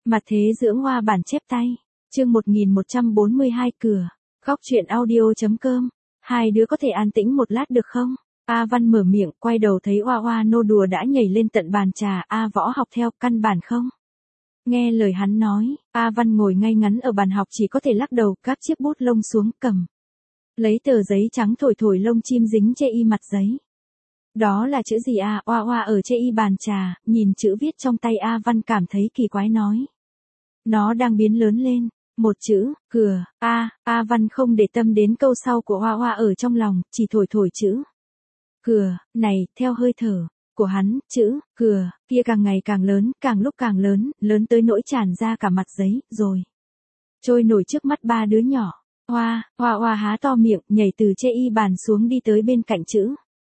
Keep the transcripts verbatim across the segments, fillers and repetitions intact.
Mặt thế dưỡng hoa bản chép tay. Chương một nghìn một trăm bốn mươi hai cửa. Góc truyện audio.com. Hai đứa có thể an tĩnh một lát được không? A Văn mở miệng, quay đầu thấy Oa Oa nô đùa đã nhảy lên tận bàn trà. A Võ học theo, căn bản không. Nghe lời hắn nói, A Văn ngồi ngay ngắn ở bàn học chỉ có thể lắc đầu, các chiếc bút lông xuống cầm. Lấy tờ giấy trắng thổi thổi lông chim dính chê y mặt giấy. Đó là chữ gì a? Oa Oa ở chê y bàn trà, nhìn chữ viết trong tay A Văn cảm thấy kỳ quái nói. Nó đang biến lớn lên. Một chữ, cửa, A, A Văn không để tâm đến câu sau của Oa Oa ở trong lòng, chỉ thổi thổi chữ. Cửa, này, theo hơi thở của hắn, chữ, cửa, kia càng ngày càng lớn, càng lúc càng lớn, lớn tới nỗi tràn ra cả mặt giấy, rồi. Trôi nổi trước mắt ba đứa nhỏ. Oa, Oa Oa há to miệng, nhảy từ chê y bàn xuống đi tới bên cạnh chữ.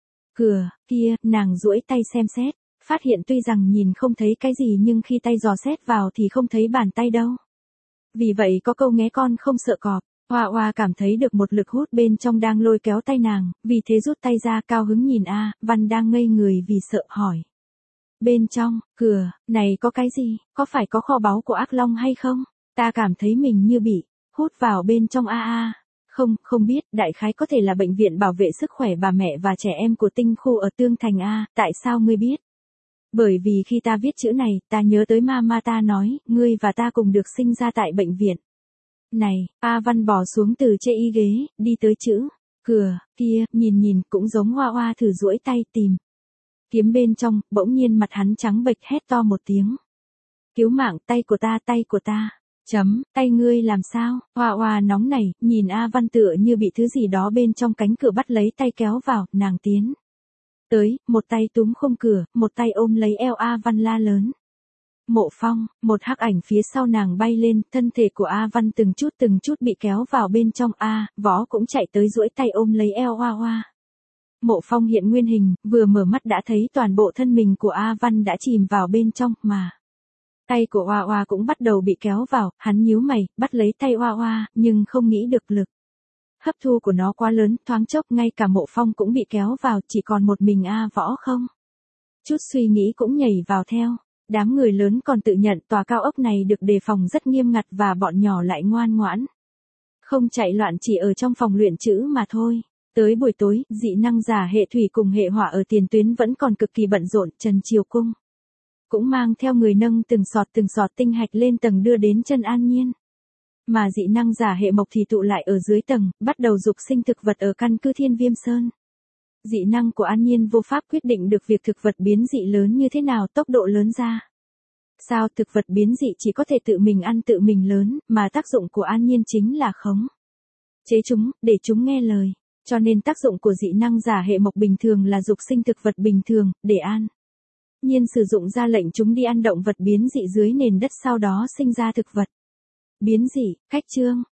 Cửa, kia, nàng duỗi tay xem xét, phát hiện tuy rằng nhìn không thấy cái gì nhưng khi tay dò xét vào thì không thấy bàn tay đâu. Vì vậy có câu nghé con không sợ cọp, Oa Oa cảm thấy được một lực hút bên trong đang lôi kéo tay nàng, vì thế rút tay ra cao hứng nhìn A Văn đang ngây người vì sợ hỏi. Bên trong, cửa, này có cái gì, có phải có kho báu của ác long hay không? Ta cảm thấy mình như bị hút vào bên trong a a. Không, không biết, đại khái có thể là bệnh viện bảo vệ sức khỏe bà mẹ và trẻ em của tinh khu ở Tương Thành A, tại sao ngươi biết? Bởi vì khi ta viết chữ này, ta nhớ tới mama ta nói, ngươi và ta cùng được sinh ra tại bệnh viện. Này, A Văn bò xuống từ chê y ghế, đi tới chữ, cửa, kia, nhìn nhìn, cũng giống Oa Oa thử duỗi tay tìm. Kiếm bên trong, bỗng nhiên mặt hắn trắng bệch hét to một tiếng. Cứu mạng, tay của ta, tay của ta. Chấm, tay ngươi làm sao? Oa Oa nóng nảy, nhìn A Văn tựa như bị thứ gì đó bên trong cánh cửa bắt lấy tay kéo vào, nàng tiến. Tới, một tay túm khung cửa, một tay ôm lấy eo A Văn la lớn. Mộ Phong, một hắc ảnh phía sau nàng bay lên, thân thể của A Văn từng chút từng chút bị kéo vào bên trong A, Võ cũng chạy tới duỗi tay ôm lấy eo Oa Oa. Mộ Phong hiện nguyên hình, vừa mở mắt đã thấy toàn bộ thân mình của A Văn đã chìm vào bên trong, mà. Tay của Oa Oa cũng bắt đầu bị kéo vào, hắn nhíu mày, bắt lấy tay Oa Oa, nhưng không nghĩ được lực. Hấp thu của nó quá lớn, thoáng chốc ngay cả Mộ Phong cũng bị kéo vào, chỉ còn một mình A Võ không. Chút suy nghĩ cũng nhảy vào theo. Đám người lớn còn tự nhận tòa cao ốc này được đề phòng rất nghiêm ngặt và bọn nhỏ lại ngoan ngoãn. Không chạy loạn chỉ ở trong phòng luyện chữ mà thôi. Tới buổi tối, dị năng giả hệ thủy cùng hệ hỏa ở tiền tuyến vẫn còn cực kỳ bận rộn, Trần Triều Cung cũng mang theo người nâng từng sọt từng sọt tinh hạch lên tầng đưa đến chân An Nhiên. Mà dị năng giả hệ mộc thì tụ lại ở dưới tầng, bắt đầu dục sinh thực vật ở căn cứ Thiên Viêm Sơn. Dị năng của An Nhiên vô pháp quyết định được việc thực vật biến dị lớn như thế nào, tốc độ lớn ra. Sao thực vật biến dị chỉ có thể tự mình ăn tự mình lớn, mà tác dụng của An Nhiên chính là khống chế chúng, để chúng nghe lời. Cho nên tác dụng của dị năng giả hệ mộc bình thường là dục sinh thực vật bình thường, để An Nhiên sử dụng ra lệnh chúng đi ăn động vật biến dị dưới nền đất sau đó sinh ra thực vật biến dị. Cách chương,